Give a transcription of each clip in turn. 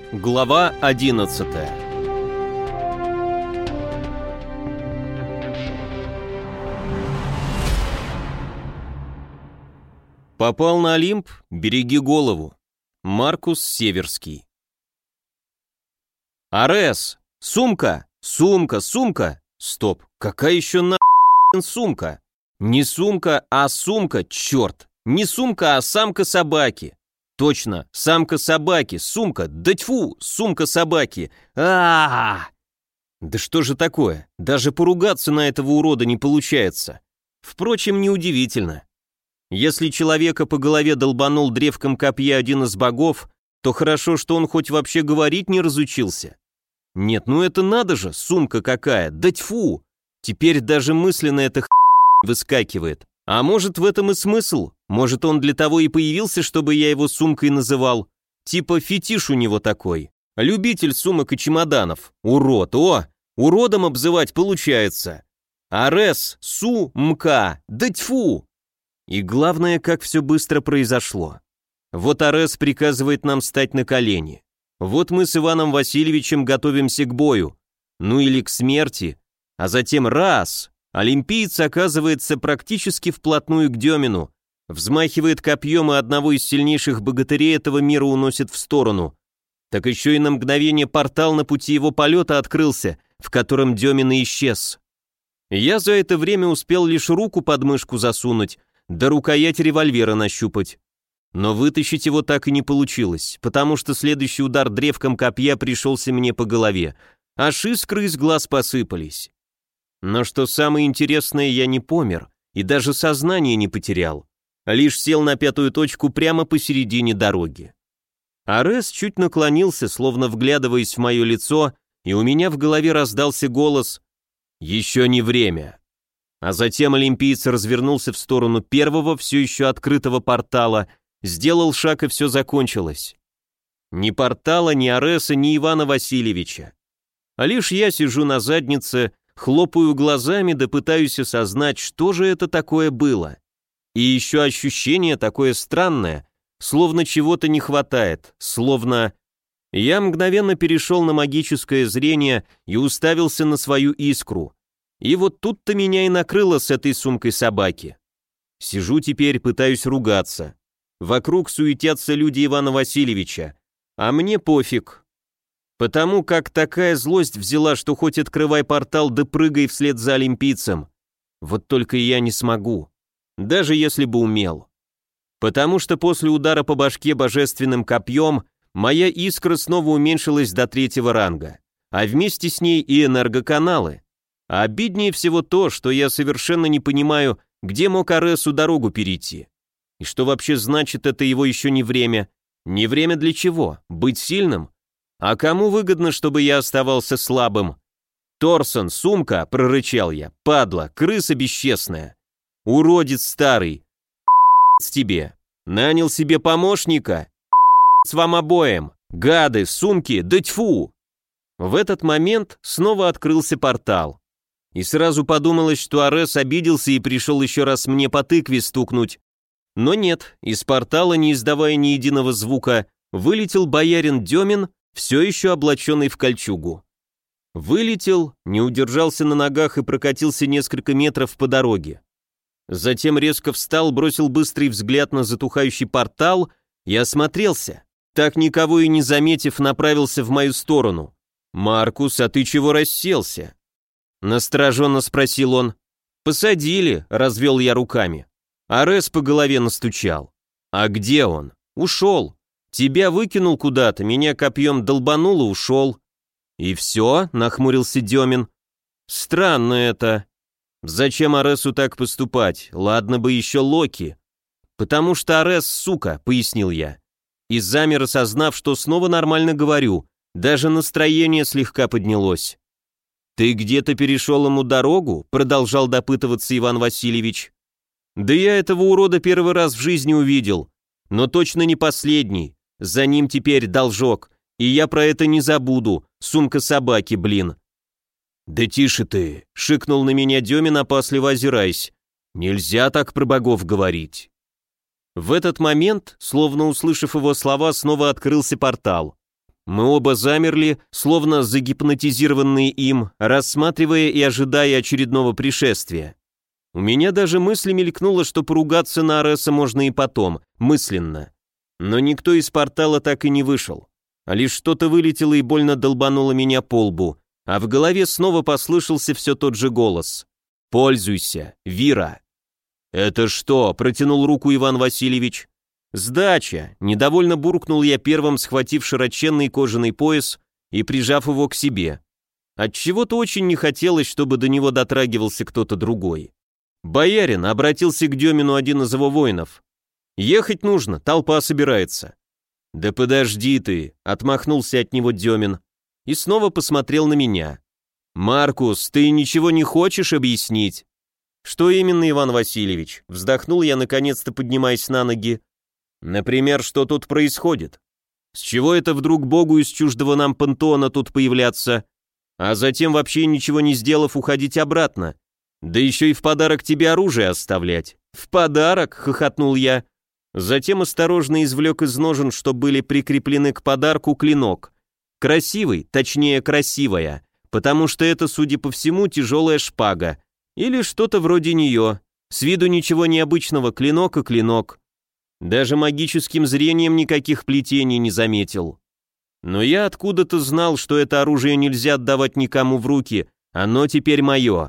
Глава 11. Попал на Олимп? Береги голову. Маркус Северский. Арес! Сумка! Сумка! Сумка! Стоп, какая еще нахрен сумка? Не сумка, а сумка, черт! Не сумка, а самка собаки. Точно, самка собаки, сумка, да тьфу, сумка собаки. А! Да что же такое? Даже поругаться на этого урода не получается. Впрочем, неудивительно. Если человека по голове долбанул древком копья один из богов, то хорошо, что он хоть вообще говорить не разучился. Нет, ну это надо же, сумка какая, да тьфу! Теперь даже мысленно эта выскакивает. А может, в этом и смысл? Может, он для того и появился, чтобы я его сумкой называл? Типа фетиш у него такой. Любитель сумок и чемоданов. Урод, уродом обзывать получается. Арес, сумка, да тьфу! И главное, как все быстро произошло. Вот Арес приказывает нам встать на колени. Вот мы с Иваном Васильевичем готовимся к бою. Ну или к смерти. А затем раз... Олимпиец оказывается практически вплотную к Демину, взмахивает копьем и одного из сильнейших богатырей этого мира уносит в сторону. Так еще и на мгновение портал на пути его полета открылся, в котором Демин и исчез. Я за это время успел лишь руку под мышку засунуть, да рукоять револьвера нащупать. Но вытащить его так и не получилось, потому что следующий удар древком копья пришелся мне по голове, аж искры из глаз посыпались. Но что самое интересное, я не помер и даже сознание не потерял, лишь сел на пятую точку прямо посередине дороги. Арес чуть наклонился, словно вглядываясь в мое лицо, и у меня в голове раздался голос «Еще не время». А затем олимпиец развернулся в сторону первого, все еще открытого портала, сделал шаг, и все закончилось. Ни портала, ни Ареса, ни Ивана Васильевича. А лишь я сижу на заднице, хлопаю глазами, да пытаюсь осознать, что же это такое было. И еще ощущение такое странное, словно чего-то не хватает, словно... Я мгновенно перешел на магическое зрение и уставился на свою искру. И вот тут-то меня и накрыло с этой сумкой собаки. Сижу теперь, пытаюсь ругаться. Вокруг суетятся люди Ивана Васильевича, а мне пофиг. Потому как такая злость взяла, что хоть открывай портал да прыгай вслед за олимпийцем. Вот только я не смогу, даже если бы умел. Потому что после удара по башке божественным копьем моя искра снова уменьшилась до 3-го ранга, а вместе с ней и энергоканалы. А обиднее всего то, что я совершенно не понимаю, где мог Аресу дорогу перейти. И что вообще значит это его еще не время? Не время для чего? Быть сильным? А кому выгодно, чтобы я оставался слабым? «Торсон, сумка!» — прорычал я. «Падла, крыса бесчестная! Уродец старый! С тебе! Нанял себе помощника! С вам обоим! Гады, сумки, да тьфу!» В этот момент снова открылся портал. И сразу подумалось, что Арес обиделся и пришел еще раз мне по тыкве стукнуть. Но нет, из портала, не издавая ни единого звука, вылетел боярин Демин, все еще облаченный в кольчугу. Вылетел, не удержался на ногах и прокатился несколько метров по дороге. Затем резко встал, бросил быстрый взгляд на затухающий портал и осмотрелся. Так никого и не заметив, направился в мою сторону. «Маркус, а ты чего расселся?» Настороженно спросил он. «Посадили», — развел я руками. Арес по голове настучал. «А где он?» «Ушел. Тебя выкинул куда-то, меня копьем долбануло, ушел». «И все?» — нахмурился Демин. «Странно это. Зачем Аресу так поступать? Ладно бы еще Локи». «Потому что Арес, сука», — пояснил я. И замер, осознав, что снова нормально говорю, даже настроение слегка поднялось. «Ты где-то перешел ему дорогу?» — продолжал допытываться Иван Васильевич. «Да я этого урода первый раз в жизни увидел, но точно не последний. За ним теперь должок, и я про это не забуду, сумка собаки, блин». «Да тише ты», — шикнул на меня Демин, опасливо озираясь. «Нельзя так про богов говорить». В этот момент, словно услышав его слова, снова открылся портал. Мы оба замерли, словно загипнотизированные им, рассматривая и ожидая очередного пришествия. У меня даже мысли мелькнуло, что поругаться на Ареса можно и потом, мысленно. Но никто из портала так и не вышел. А лишь что-то вылетело и больно долбануло меня по лбу, а в голове снова послышался все тот же голос. «Пользуйся, Вира!» «Это что?» – протянул руку Иван Васильевич. «Сдача!» – недовольно буркнул я первым, схватив широченный кожаный пояс и прижав его к себе. Отчего-то очень не хотелось, чтобы до него дотрагивался кто-то другой. «Боярин!» – обратился к Демину один из его воинов. «Ехать нужно, толпа собирается». «Да подожди ты!» – отмахнулся от него Демин и снова посмотрел на меня. «Маркус, ты ничего не хочешь объяснить?» «Что именно, Иван Васильевич?» – вздохнул я, наконец-то поднимаясь на ноги. «Например, что тут происходит? С чего это вдруг богу из чуждого нам пантеона тут появляться, а затем вообще ничего не сделав уходить обратно? Да еще и в подарок тебе оружие оставлять». «В подарок?» – хохотнул я. Затем осторожно извлек из ножен, что были прикреплены к подарку, клинок. Красивый, точнее красивая, потому что это, судя по всему, тяжелая шпага. Или что-то вроде нее. С виду ничего необычного, клинок и клинок. Даже магическим зрением никаких плетений не заметил. Но я откуда-то знал, что это оружие нельзя отдавать никому в руки, оно теперь мое.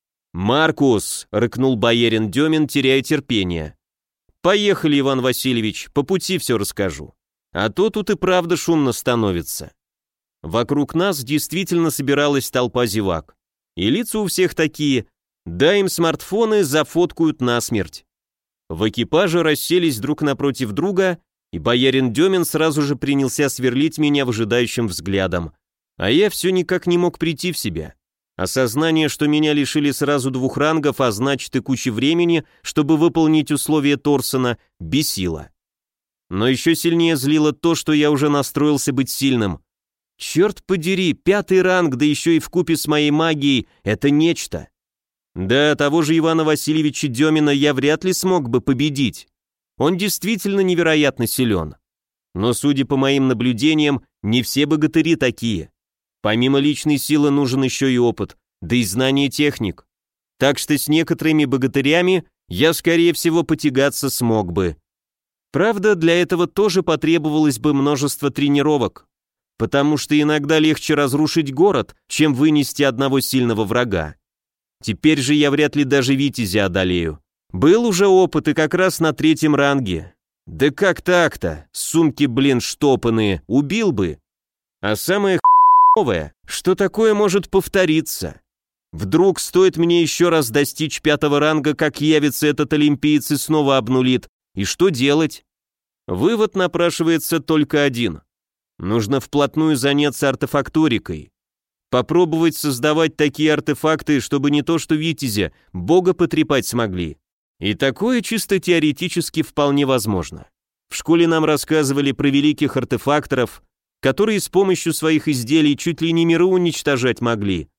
«Маркус!» — рыкнул боярин Демин, теряя терпение. «Поехали, Иван Васильевич, по пути все расскажу. А то тут и правда шумно становится». Вокруг нас действительно собиралась толпа зевак. И лица у всех такие, да им смартфоны зафоткают насмерть. В экипаже расселись друг напротив друга, и боярин Демин сразу же принялся сверлить меня выжидающим взглядом. А я все никак не мог прийти в себя. Осознание, что меня лишили сразу 2 рангов, а значит и кучи времени, чтобы выполнить условия Торсона, бесило. Но еще сильнее злило то, что я уже настроился быть сильным. Черт подери, 5-й ранг, да еще и вкупе с моей магией, это нечто. Да, того же Ивана Васильевича Демина я вряд ли смог бы победить. Он действительно невероятно силен. Но, судя по моим наблюдениям, не все богатыри такие. Помимо личной силы нужен еще и опыт, да и знание техник. Так что с некоторыми богатырями я, скорее всего, потягаться смог бы. Правда, для этого тоже потребовалось бы множество тренировок, потому что иногда легче разрушить город, чем вынести одного сильного врага. Теперь же я вряд ли даже Витязя одолею. Был уже опыт и как раз на 3-м ранге. Да как так-то? Сумки, блин, штопанные, убил бы. А самое новое, что такое может повториться. Вдруг стоит мне еще раз достичь 5-го ранга, как явится этот олимпиец и снова обнулит. И что делать? Вывод напрашивается только один. Нужно вплотную заняться артефакторикой. Попробовать создавать такие артефакты, чтобы не то что Витязя, бога потрепать смогли. И такое чисто теоретически вполне возможно. В школе нам рассказывали про великих артефакторов, которые с помощью своих изделий чуть ли не миры уничтожать могли.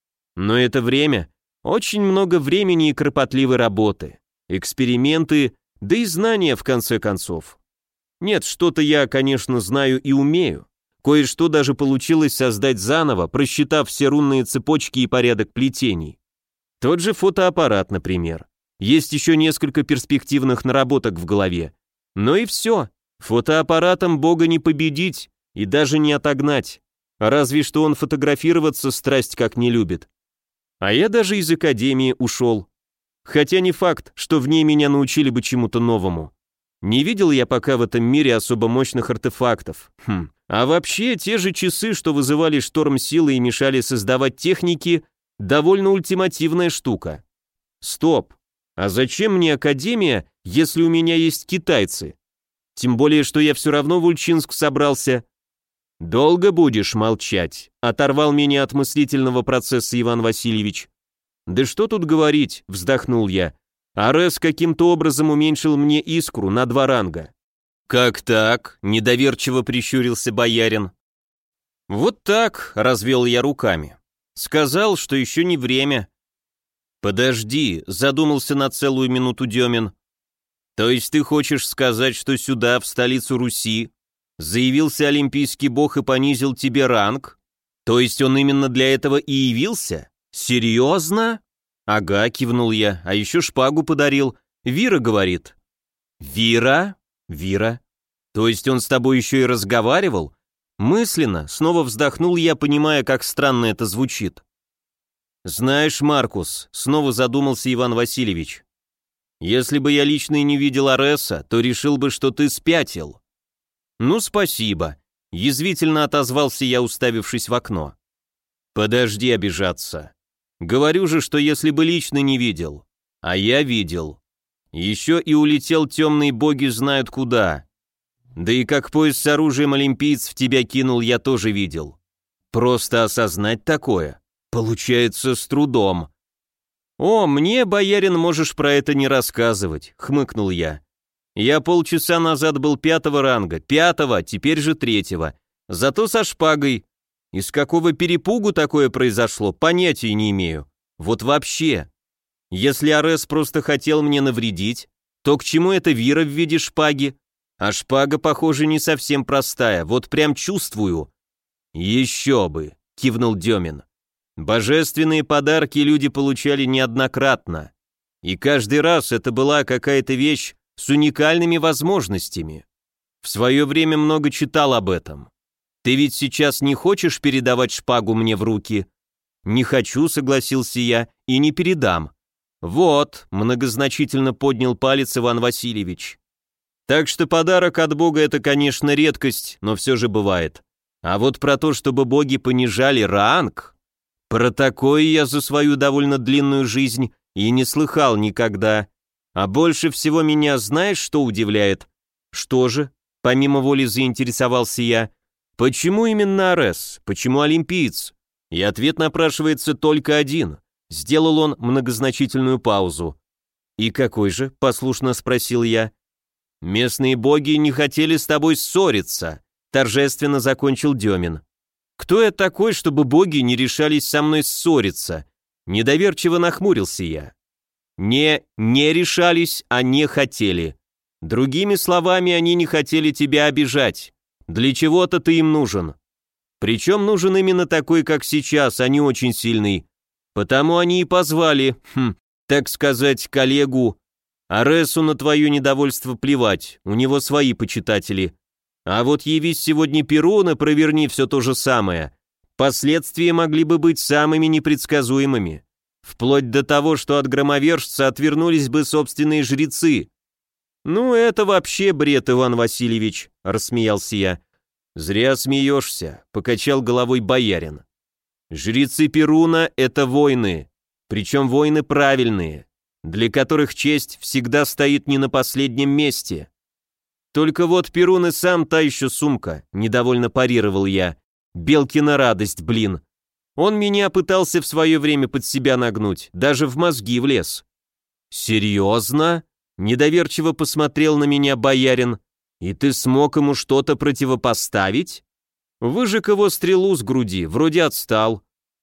Но это время, очень много времени и кропотливой работы, эксперименты, да и знания в конце концов. Нет, что-то я, конечно, знаю и умею. Кое-что даже получилось создать заново, просчитав все рунные цепочки и порядок плетений. Тот же фотоаппарат, например. Есть еще несколько перспективных наработок в голове. Но и все. Фотоаппаратом бога не победить и даже не отогнать. Разве что он фотографироваться страсть как не любит. А я даже из академии ушел. Хотя не факт, что в ней меня научили бы чему-то новому. Не видел я пока в этом мире особо мощных артефактов. А вообще, те же часы, что вызывали шторм силы и мешали создавать техники, довольно ультимативная штука. Стоп. А зачем мне академия, если у меня есть китайцы? Тем более, что я все равно в Ульчинск собрался. «Долго будешь молчать?» — оторвал меня от мыслительного процесса Иван Васильевич. «Да что тут говорить?» — вздохнул я. «Арес каким-то образом уменьшил мне искру на 2 ранга». «Как так?» — недоверчиво прищурился боярин. «Вот так», — развел я руками. «Сказал, что еще не время». «Подожди», — задумался на целую минуту Демин. «То есть ты хочешь сказать, что сюда, в столицу Руси, Заявился олимпийский бог и понизил тебе ранг? То есть он именно для этого и явился? Серьезно? Ага, кивнул я, а еще шпагу подарил. Вира говорит. Вира? Вира. То есть он с тобой еще и разговаривал? Мысленно, снова вздохнул я, понимая, как странно это звучит. Знаешь, Маркус, снова задумался Иван Васильевич. Если бы я лично и не видел Ареса, то решил бы, что ты спятил. Ну, спасибо. Язвительно отозвался я, уставившись в окно. Подожди обижаться. Говорю же, что если бы лично не видел. А я видел. Еще и улетел темные боги знают куда. Да и как пояс с оружием олимпиец в тебя кинул, я тоже видел. Просто осознать такое получается с трудом. «О, мне, боярин, можешь про это не рассказывать», — хмыкнул я. «Я полчаса назад был 5-го ранга, 5-го, теперь же 3-го. Зато со шпагой. Из какого перепугу такое произошло, понятия не имею. Вот вообще. Если Арес просто хотел мне навредить, то к чему эта Вира в виде шпаги? А шпага, похоже, не совсем простая, вот прям чувствую». «Еще бы», — кивнул Демин. «Божественные подарки люди получали неоднократно. И каждый раз это была какая-то вещь с уникальными возможностями. В свое время много читал об этом. Ты ведь сейчас не хочешь передавать шпагу мне в руки?» «Не хочу», — согласился я, — «и не передам». «Вот», — многозначительно поднял палец Иван Васильевич. «Так что подарок от Бога — это, конечно, редкость, но все же бывает. А вот про то, чтобы боги понижали ранг, про такое я за свою довольно длинную жизнь и не слыхал никогда. А больше всего меня знаешь, что удивляет?» «Что же?» — помимо воли заинтересовался я. «Почему именно Арес? Почему олимпиец?» И ответ напрашивается только один. Сделал он многозначительную паузу. «И какой же?» — послушно спросил я. «Местные боги не хотели с тобой ссориться», — торжественно закончил Демин. «Кто я такой, чтобы боги не решались со мной ссориться?» Недоверчиво нахмурился я. Не решались, а не хотели. Другими словами, они не хотели тебя обижать. Для чего-то ты им нужен. Причем нужен именно такой, как сейчас, а не очень сильный. Потому они и позвали, так сказать, коллегу. Аресу на твое недовольство плевать, у него свои почитатели. А вот явись сегодня Перун и проверни все то же самое. Последствия могли бы быть самыми непредсказуемыми. Вплоть до того, что от громовержца отвернулись бы собственные жрецы. «Ну, это вообще бред, Иван Васильевич», — рассмеялся я. «Зря смеешься», — покачал головой боярин. «Жрецы Перуна — это воины, причем воины правильные, для которых честь всегда стоит не на последнем месте. Только вот Перун и сам та еще сумка», — недовольно парировал я. «Белкина радость, блин. Он меня пытался в свое время под себя нагнуть, даже в мозги влез». «Серьезно?» — недоверчиво посмотрел на меня боярин. «И ты смог ему что-то противопоставить?» «Выжег его стрелу с груди, вроде отстал».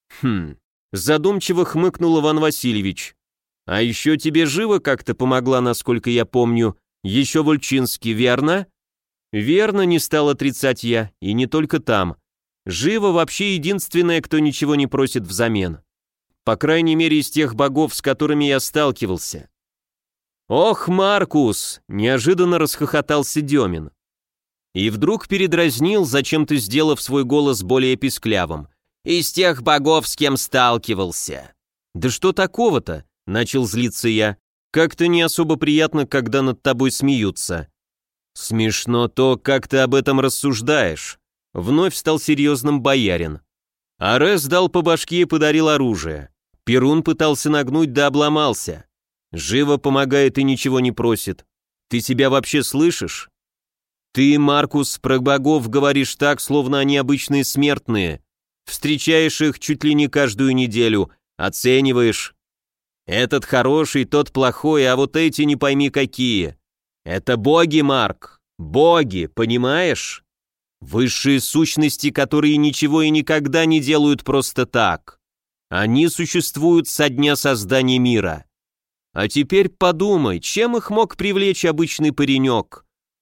Задумчиво хмыкнул Иван Васильевич. «А еще тебе Жива как-то помогла, насколько я помню, еще Вольчинский, верно?» «Верно», — не стал отрицать я, и не только там. Жива вообще единственная, кто ничего не просит взамен. По крайней мере, из тех богов, с которыми я сталкивался. «Ох, Маркус!» — неожиданно расхохотался Демин. И вдруг передразнил, зачем-то сделав свой голос более писклявым. «Из тех богов, с кем сталкивался». «Да что такого-то?» — начал злиться я. «Как-то не особо приятно, когда над тобой смеются». «Смешно то, как ты об этом рассуждаешь». Вновь стал серьезным боярин. Арес дал по башке и подарил оружие. Перун пытался нагнуть, да обломался. Живо помогает и ничего не просит. Ты себя вообще слышишь? Ты, Маркус, про богов говоришь так, словно они обычные смертные. Встречаешь их чуть ли не каждую неделю, оцениваешь. Этот хороший, тот плохой, а вот эти не пойми какие. Это боги, Марк, боги, понимаешь? Высшие сущности, которые ничего и никогда не делают просто так. Они существуют со дня создания мира. А теперь подумай, чем их мог привлечь обычный паренек?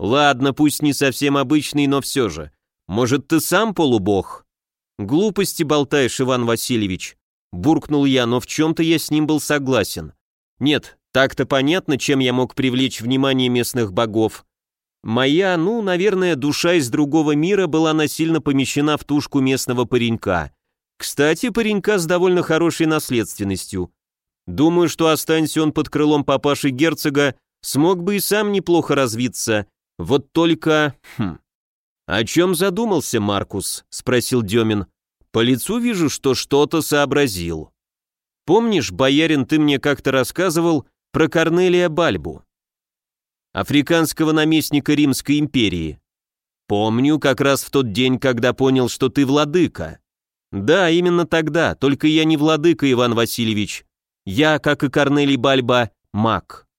Ладно, пусть не совсем обычный, но все же. Может, ты сам полубог? Глупости болтаешь, Иван Васильевич. Буркнул я, но в чем-то я с ним был согласен. Нет, так-то понятно, чем я мог привлечь внимание местных богов. Моя, наверное, душа из другого мира была насильно помещена в тушку местного паренька. Кстати, паренька с довольно хорошей наследственностью. Думаю, что останься он под крылом папаши герцога, смог бы и сам неплохо развиться. Вот только... «О чем задумался, Маркус?» — спросил Демин. «По лицу вижу, что что-то сообразил. Помнишь, боярин, ты мне как-то рассказывал про Корнелия Бальбу, африканского наместника Римской империи? Помню, как раз в тот день, когда понял, что ты владыка. Да, именно тогда, только я не владыка, Иван Васильевич. Я, как и Корнелий Бальба, маг.